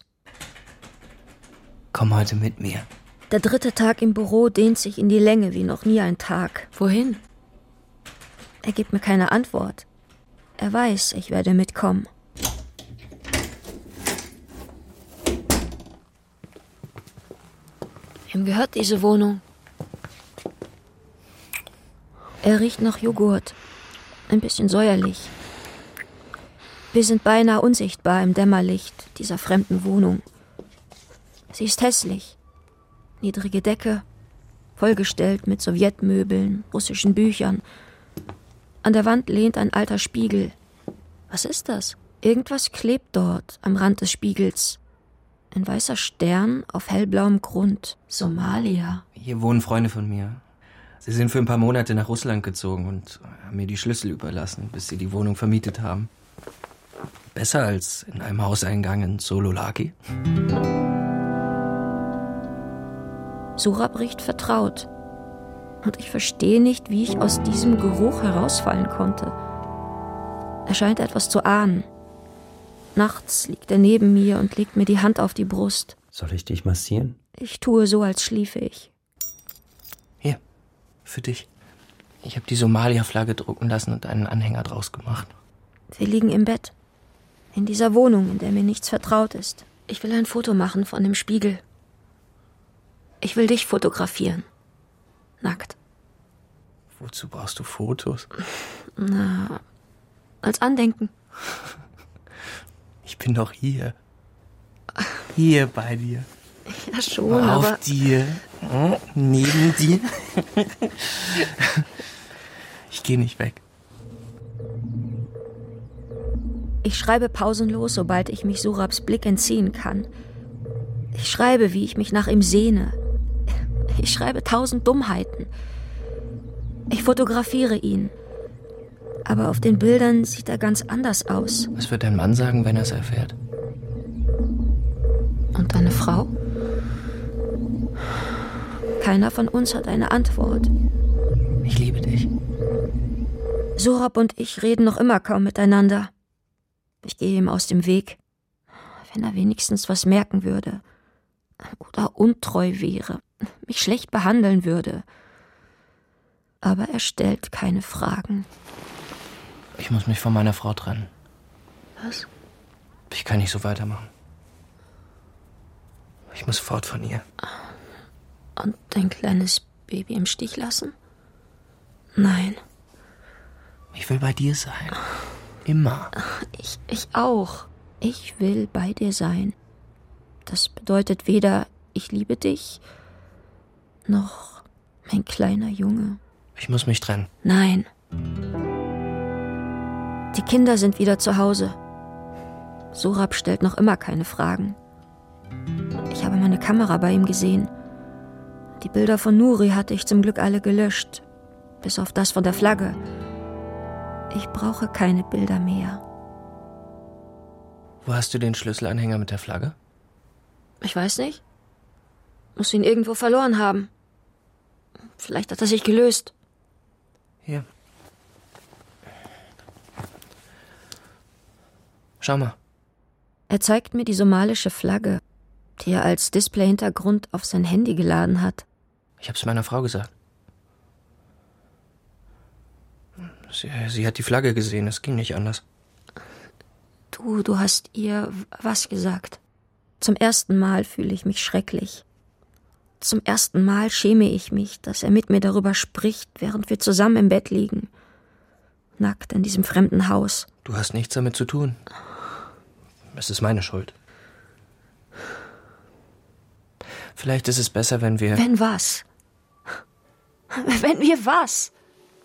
Komm heute mit mir. Der 3. Tag im Büro dehnt sich in die Länge wie noch nie ein Tag. Wohin? Er gibt mir keine Antwort. Er weiß, ich werde mitkommen. Ihm gehört diese Wohnung. Er riecht nach Joghurt. Ein bisschen säuerlich. Wir sind beinahe unsichtbar im Dämmerlicht dieser fremden Wohnung. Sie ist hässlich. Niedrige Decke, vollgestellt mit Sowjetmöbeln, russischen Büchern. An der Wand lehnt ein alter Spiegel. Was ist das? Irgendwas klebt dort am Rand des Spiegels. Ein weißer Stern auf hellblauem Grund. Somalia. Hier wohnen Freunde von mir. Sie sind für ein paar Monate nach Russland gezogen und haben mir die Schlüssel überlassen, bis sie die Wohnung vermietet haben. Besser als in einem Hauseingang in Sololaki. Surab riecht vertraut. Und ich verstehe nicht, wie ich aus diesem Geruch herausfallen konnte. Er scheint etwas zu ahnen. Nachts liegt er neben mir und legt mir die Hand auf die Brust. Soll ich dich massieren? Ich tue so, als schliefe ich. Hier, für dich. Ich habe die Somalia-Flagge drucken lassen und einen Anhänger draus gemacht. Wir liegen im Bett. In dieser Wohnung, in der mir nichts vertraut ist. Ich will ein Foto machen von dem Spiegel. Ich will dich fotografieren. Nackt. Wozu brauchst du Fotos? Na, als Andenken. Ich bin doch hier. Hier bei dir. Ja schon, auf aber... dir. Neben dir. Ich gehe nicht weg. Ich schreibe pausenlos, sobald ich mich Sohrabs Blick entziehen kann. Ich schreibe, wie ich mich nach ihm sehne. Ich schreibe 1000 Dummheiten. Ich fotografiere ihn. Aber auf den Bildern sieht er ganz anders aus. Was wird dein Mann sagen, wenn er es erfährt? Und deine Frau? Keiner von uns hat eine Antwort. Ich liebe dich. Sohrab und ich reden noch immer kaum miteinander. Ich gehe ihm aus dem Weg. Wenn er wenigstens was merken würde. Oder untreu wäre. Mich schlecht behandeln würde. Aber er stellt keine Fragen. Ich muss mich von meiner Frau trennen. Was? Ich kann nicht so weitermachen. Ich muss fort von ihr. Und dein kleines Baby im Stich lassen? Nein. Ich will bei dir sein. Immer. Ich auch. Ich will bei dir sein. Das bedeutet weder ich liebe dich, noch mein kleiner Junge. Ich muss mich trennen. Nein. Die Kinder sind wieder zu Hause. Sohrab stellt noch immer keine Fragen. Ich habe meine Kamera bei ihm gesehen. Die Bilder von Nuri hatte ich zum Glück alle gelöscht. Bis auf das von der Flagge. Ich brauche keine Bilder mehr. Wo hast du den Schlüsselanhänger mit der Flagge? Ich weiß nicht. Muss ihn irgendwo verloren haben. Vielleicht hat er sich gelöst. Hier. Schau mal. Er zeigt mir die somalische Flagge, die er als Displayhintergrund auf sein Handy geladen hat. Ich hab's meiner Frau gesagt. Sie hat die Flagge gesehen, es ging nicht anders. Du hast ihr was gesagt? Zum ersten Mal fühle ich mich schrecklich. Zum ersten Mal schäme ich mich, dass er mit mir darüber spricht, während wir zusammen im Bett liegen. Nackt in diesem fremden Haus. Du hast nichts damit zu tun. Es ist meine Schuld. Vielleicht ist es besser, wenn wir... Wenn was? Wenn wir was?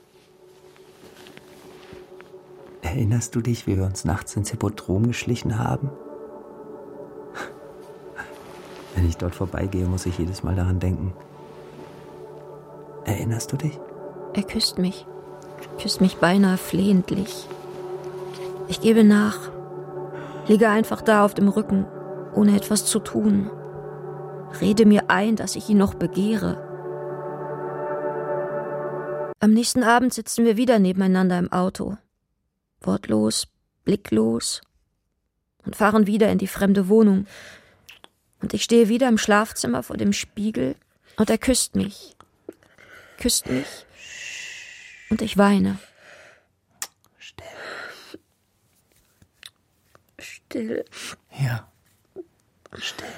Erinnerst du dich, wie wir uns nachts ins Hippodrom geschlichen haben? Wenn ich dort vorbeigehe, muss ich jedes Mal daran denken. Erinnerst du dich? Er küsst mich beinahe flehentlich. Ich gebe nach, liege einfach da auf dem Rücken, ohne etwas zu tun. Rede mir ein, dass ich ihn noch begehre. Am nächsten Abend sitzen wir wieder nebeneinander im Auto. Wortlos, blicklos und fahren wieder in die fremde Wohnung. Und ich stehe wieder im Schlafzimmer vor dem Spiegel und er küsst mich. Und ich weine. Still. Ja. Still.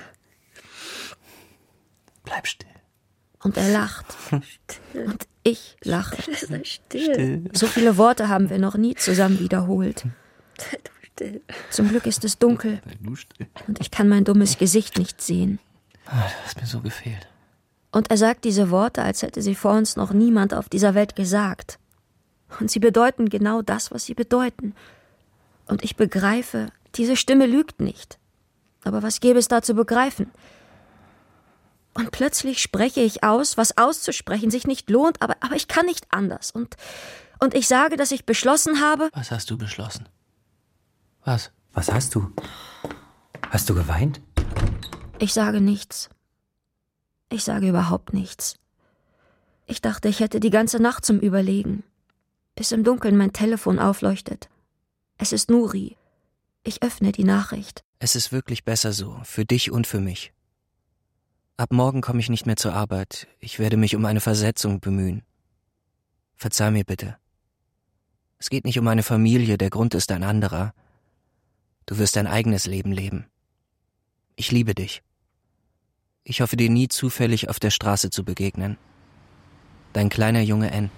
Bleib still. Und er lacht. Still. Und ich lache. Sei still. So viele Worte haben wir noch nie zusammen wiederholt. Sei doch still. Zum Glück ist es dunkel. Sei du still. Und ich kann mein dummes Gesicht nicht sehen. Du hast mir so gefehlt. Und er sagt diese Worte, als hätte sie vor uns noch niemand auf dieser Welt gesagt. Und sie bedeuten genau das, was sie bedeuten. Und ich begreife, diese Stimme lügt nicht. Aber was gäbe es da zu begreifen? Und plötzlich spreche ich aus, was auszusprechen sich nicht lohnt, aber ich kann nicht anders. Und ich sage, dass ich beschlossen habe... Was hast du beschlossen? Was? Was hast du? Hast du geweint? Ich sage nichts. Ich sage überhaupt nichts. Ich dachte, ich hätte die ganze Nacht zum Überlegen, bis im Dunkeln mein Telefon aufleuchtet. Es ist Nuri. Ich öffne die Nachricht. Es ist wirklich besser so, für dich und für mich. Ab morgen komme ich nicht mehr zur Arbeit. Ich werde mich um eine Versetzung bemühen. Verzeih mir bitte. Es geht nicht um eine Familie, der Grund ist ein anderer. Du wirst dein eigenes Leben leben. Ich liebe dich. Ich hoffe, dir nie zufällig auf der Straße zu begegnen. Dein kleiner Junge N.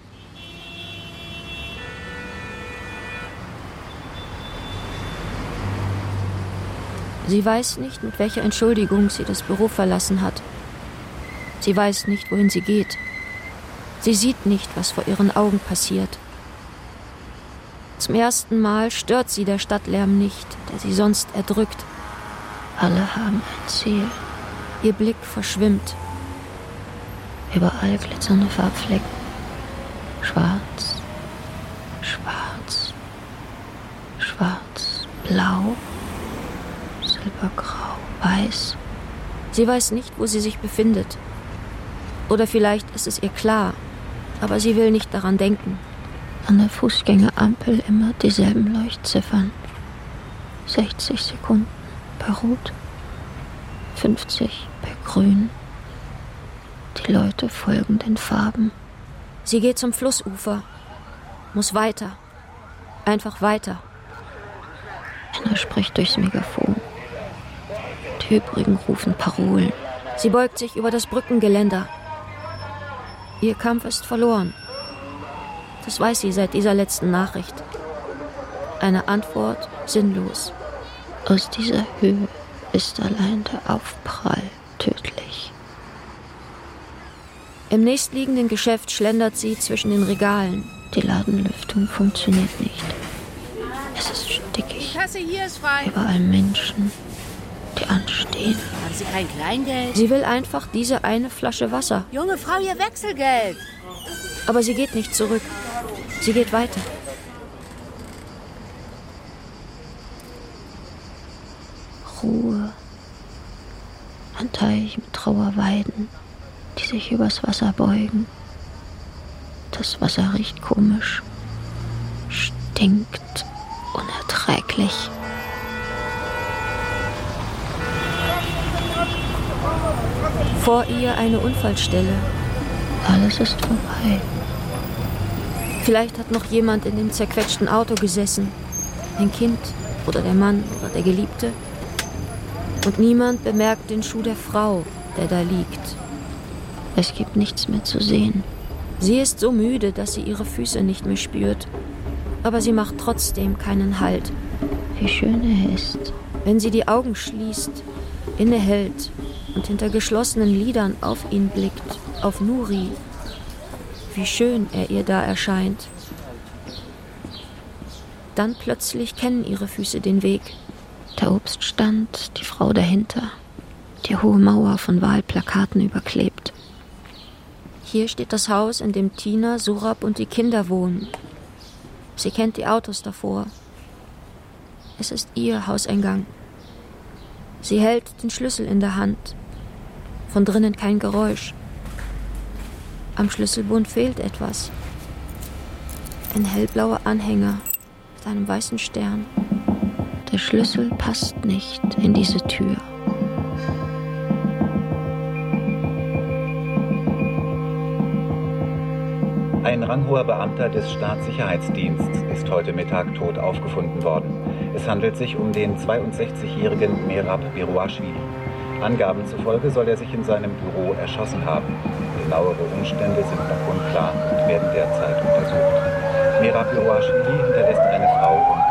Sie weiß nicht, mit welcher Entschuldigung sie das Büro verlassen hat. Sie weiß nicht, wohin sie geht. Sie sieht nicht, was vor ihren Augen passiert. Zum ersten Mal stört sie der Stadtlärm nicht, der sie sonst erdrückt. Alle haben ein Ziel. Ihr Blick verschwimmt. Überall glitzernde Farbflecken. Schwarz, schwarz, schwarz, blau, silbergrau, weiß. Sie weiß nicht, wo sie sich befindet. Oder vielleicht ist es ihr klar, aber sie will nicht daran denken. An der Fußgängerampel immer dieselben Leuchtziffern. 60 Sekunden bei Rot, 50 bei Grün. Die Leute folgen den Farben. Sie geht zum Flussufer, muss weiter, einfach weiter. Einer spricht durchs Megafon. Die übrigen rufen Parolen. Sie beugt sich über das Brückengeländer. Ihr Kampf ist verloren. Das weiß sie seit dieser letzten Nachricht. Eine Antwort sinnlos. Aus dieser Höhe ist allein der Aufprall tödlich. Im nächstliegenden Geschäft schlendert sie zwischen den Regalen. Die Ladenlüftung funktioniert nicht. Es ist stickig. Die Kasse hier ist frei. Überall Menschen, die anstehen. Haben Sie kein Kleingeld? Sie will einfach diese eine Flasche Wasser. Junge Frau, Ihr Wechselgeld. Aber sie geht nicht zurück. Sie geht weiter. Ruhe. Ein Teich mit Trauerweiden, die sich übers Wasser beugen. Das Wasser riecht komisch, stinkt unerträglich. Vor ihr eine Unfallstelle. Alles ist vorbei. Vielleicht hat noch jemand in dem zerquetschten Auto gesessen. Ein Kind oder der Mann oder der Geliebte. Und niemand bemerkt den Schuh der Frau, der da liegt. Es gibt nichts mehr zu sehen. Sie ist so müde, dass sie ihre Füße nicht mehr spürt. Aber sie macht trotzdem keinen Halt. Wie schön er ist. Wenn sie die Augen schließt, innehält und hinter geschlossenen Lidern auf ihn blickt, auf Nuri. Wie schön er ihr da erscheint. Dann plötzlich kennen ihre Füße den Weg. Der Obststand, die Frau dahinter, die hohe Mauer von Wahlplakaten überklebt. Hier steht das Haus, in dem Tina, Surab und die Kinder wohnen. Sie kennt die Autos davor. Es ist ihr Hauseingang. Sie hält den Schlüssel in der Hand. Von drinnen kein Geräusch. Am Schlüsselbund fehlt etwas. Ein hellblauer Anhänger mit einem weißen Stern. Der Schlüssel passt nicht in diese Tür. Ein ranghoher Beamter des Staatssicherheitsdienstes ist heute Mittag tot aufgefunden worden. Es handelt sich um den 62-jährigen Merab Birouashvili. Angaben zufolge soll er sich in seinem Büro erschossen haben. Genauere Umstände sind noch unklar und werden derzeit untersucht. Merab Birouashvili hinterlässt eine Frau und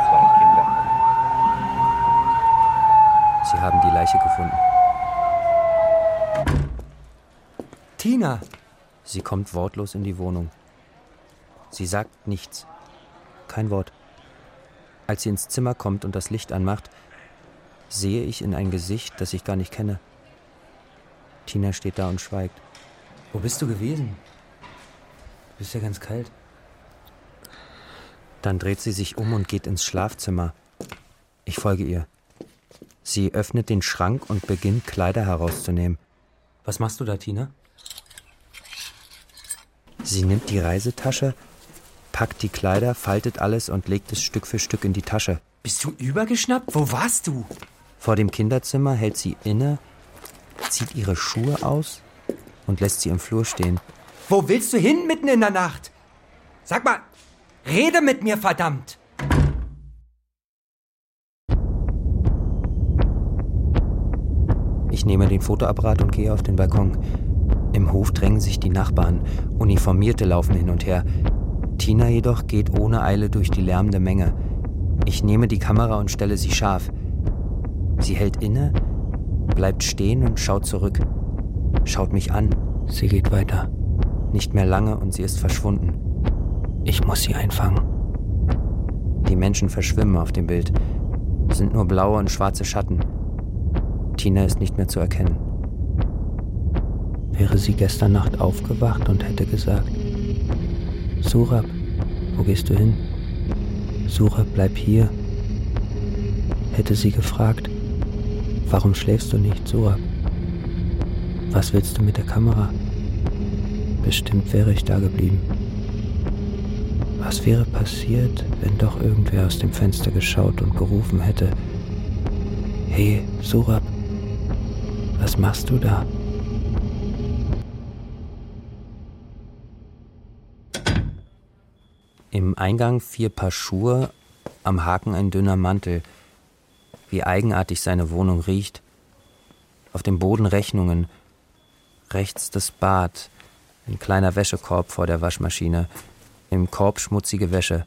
2 Kinder. Sie haben die Leiche gefunden. Tina! Sie kommt wortlos in die Wohnung. Sie sagt nichts. Kein Wort. Als sie ins Zimmer kommt und das Licht anmacht, sehe ich in ein Gesicht, das ich gar nicht kenne. Tina steht da und schweigt. Wo bist du gewesen? Du bist ja ganz kalt. Dann dreht sie sich um und geht ins Schlafzimmer. Ich folge ihr. Sie öffnet den Schrank und beginnt, Kleider herauszunehmen. Was machst du da, Tina? Sie nimmt die Reisetasche, packt die Kleider, faltet alles und legt es Stück für Stück in die Tasche. Bist du übergeschnappt? Wo warst du? Vor dem Kinderzimmer hält sie inne, zieht ihre Schuhe aus und lässt sie im Flur stehen. Wo willst du hin mitten in der Nacht? Sag mal, rede mit mir, verdammt! Ich nehme den Fotoapparat und gehe auf den Balkon. Im Hof drängen sich die Nachbarn. Uniformierte laufen hin und her. Tina jedoch geht ohne Eile durch die lärmende Menge. Ich nehme die Kamera und stelle sie scharf. Sie hält inne, bleibt stehen und schaut zurück. Schaut mich an. Sie geht weiter. Nicht mehr lange und sie ist verschwunden. Ich muss sie einfangen. Die Menschen verschwimmen auf dem Bild. Es sind nur blaue und schwarze Schatten. Tina ist nicht mehr zu erkennen. Wäre sie gestern Nacht aufgewacht und hätte gesagt: Surab, wo gehst du hin? Surab, bleib hier. Hätte sie gefragt: Warum schläfst du nicht, Surab? Was willst du mit der Kamera? Bestimmt wäre ich da geblieben. Was wäre passiert, wenn doch irgendwer aus dem Fenster geschaut und gerufen hätte: Hey, Surab, was machst du da? Im Eingang 4 Paar Schuhe, am Haken ein dünner Mantel. Wie eigenartig seine Wohnung riecht. Auf dem Boden Rechnungen. Rechts das Bad. Ein kleiner Wäschekorb vor der Waschmaschine. Im Korb schmutzige Wäsche.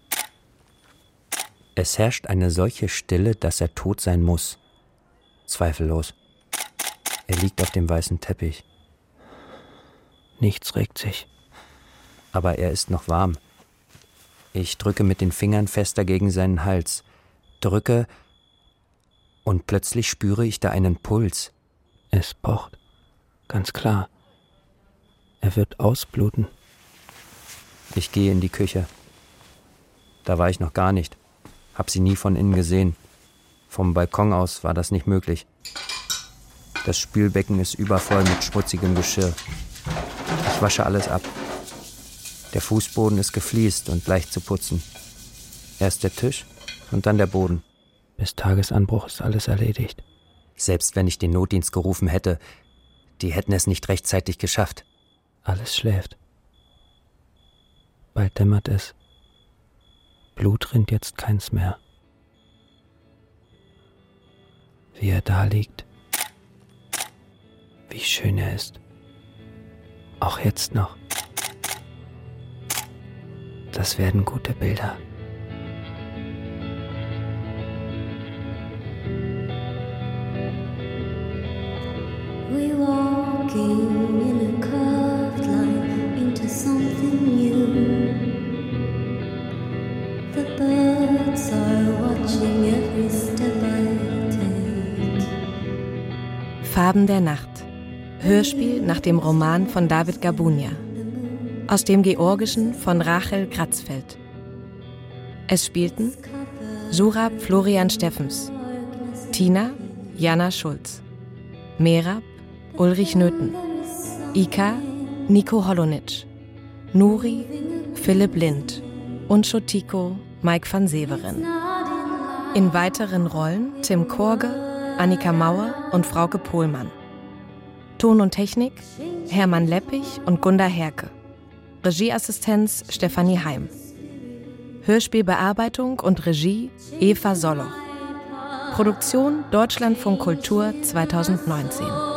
Es herrscht eine solche Stille, dass er tot sein muss. Zweifellos. Er liegt auf dem weißen Teppich. Nichts regt sich. Aber er ist noch warm. Ich drücke mit den Fingern fester gegen seinen Hals. Drücke und plötzlich spüre ich da einen Puls. Es pocht. Ganz klar. Er wird ausbluten. Ich gehe in die Küche. Da war ich noch gar nicht. Hab sie nie von innen gesehen. Vom Balkon aus war das nicht möglich. Das Spülbecken ist übervoll mit schmutzigem Geschirr. Ich wasche alles ab. Der Fußboden ist gefliest und leicht zu putzen. Erst der Tisch und dann der Boden. Bis Tagesanbruch ist alles erledigt. Selbst wenn ich den Notdienst gerufen hätte, die hätten es nicht rechtzeitig geschafft. Alles schläft. Bald dämmert es. Blut rinnt jetzt keins mehr. Wie er da liegt. Wie schön er ist. Auch jetzt noch. Das werden gute Bilder. We walking in a curved line into something new. The birds are watching every step I take. Farben der Nacht. Hörspiel nach dem Roman von David Gabunia. Aus dem Georgischen von Rachel Kratzfeld. Es spielten Surab Florian Steffens, Tina Jana Schulz, Merab Ulrich Nöthen, Ika Nico Holonitsch, Nuri Philipp Lind und Schotiko Mike van Severen. In weiteren Rollen Tim Korge, Annika Mauer und Frauke Pohlmann. Ton und Technik Hermann Leppich und Gunda Herke. Regieassistenz Stefanie Heim. Hörspielbearbeitung und Regie Eva Soloch. Produktion Deutschlandfunk Kultur 2019.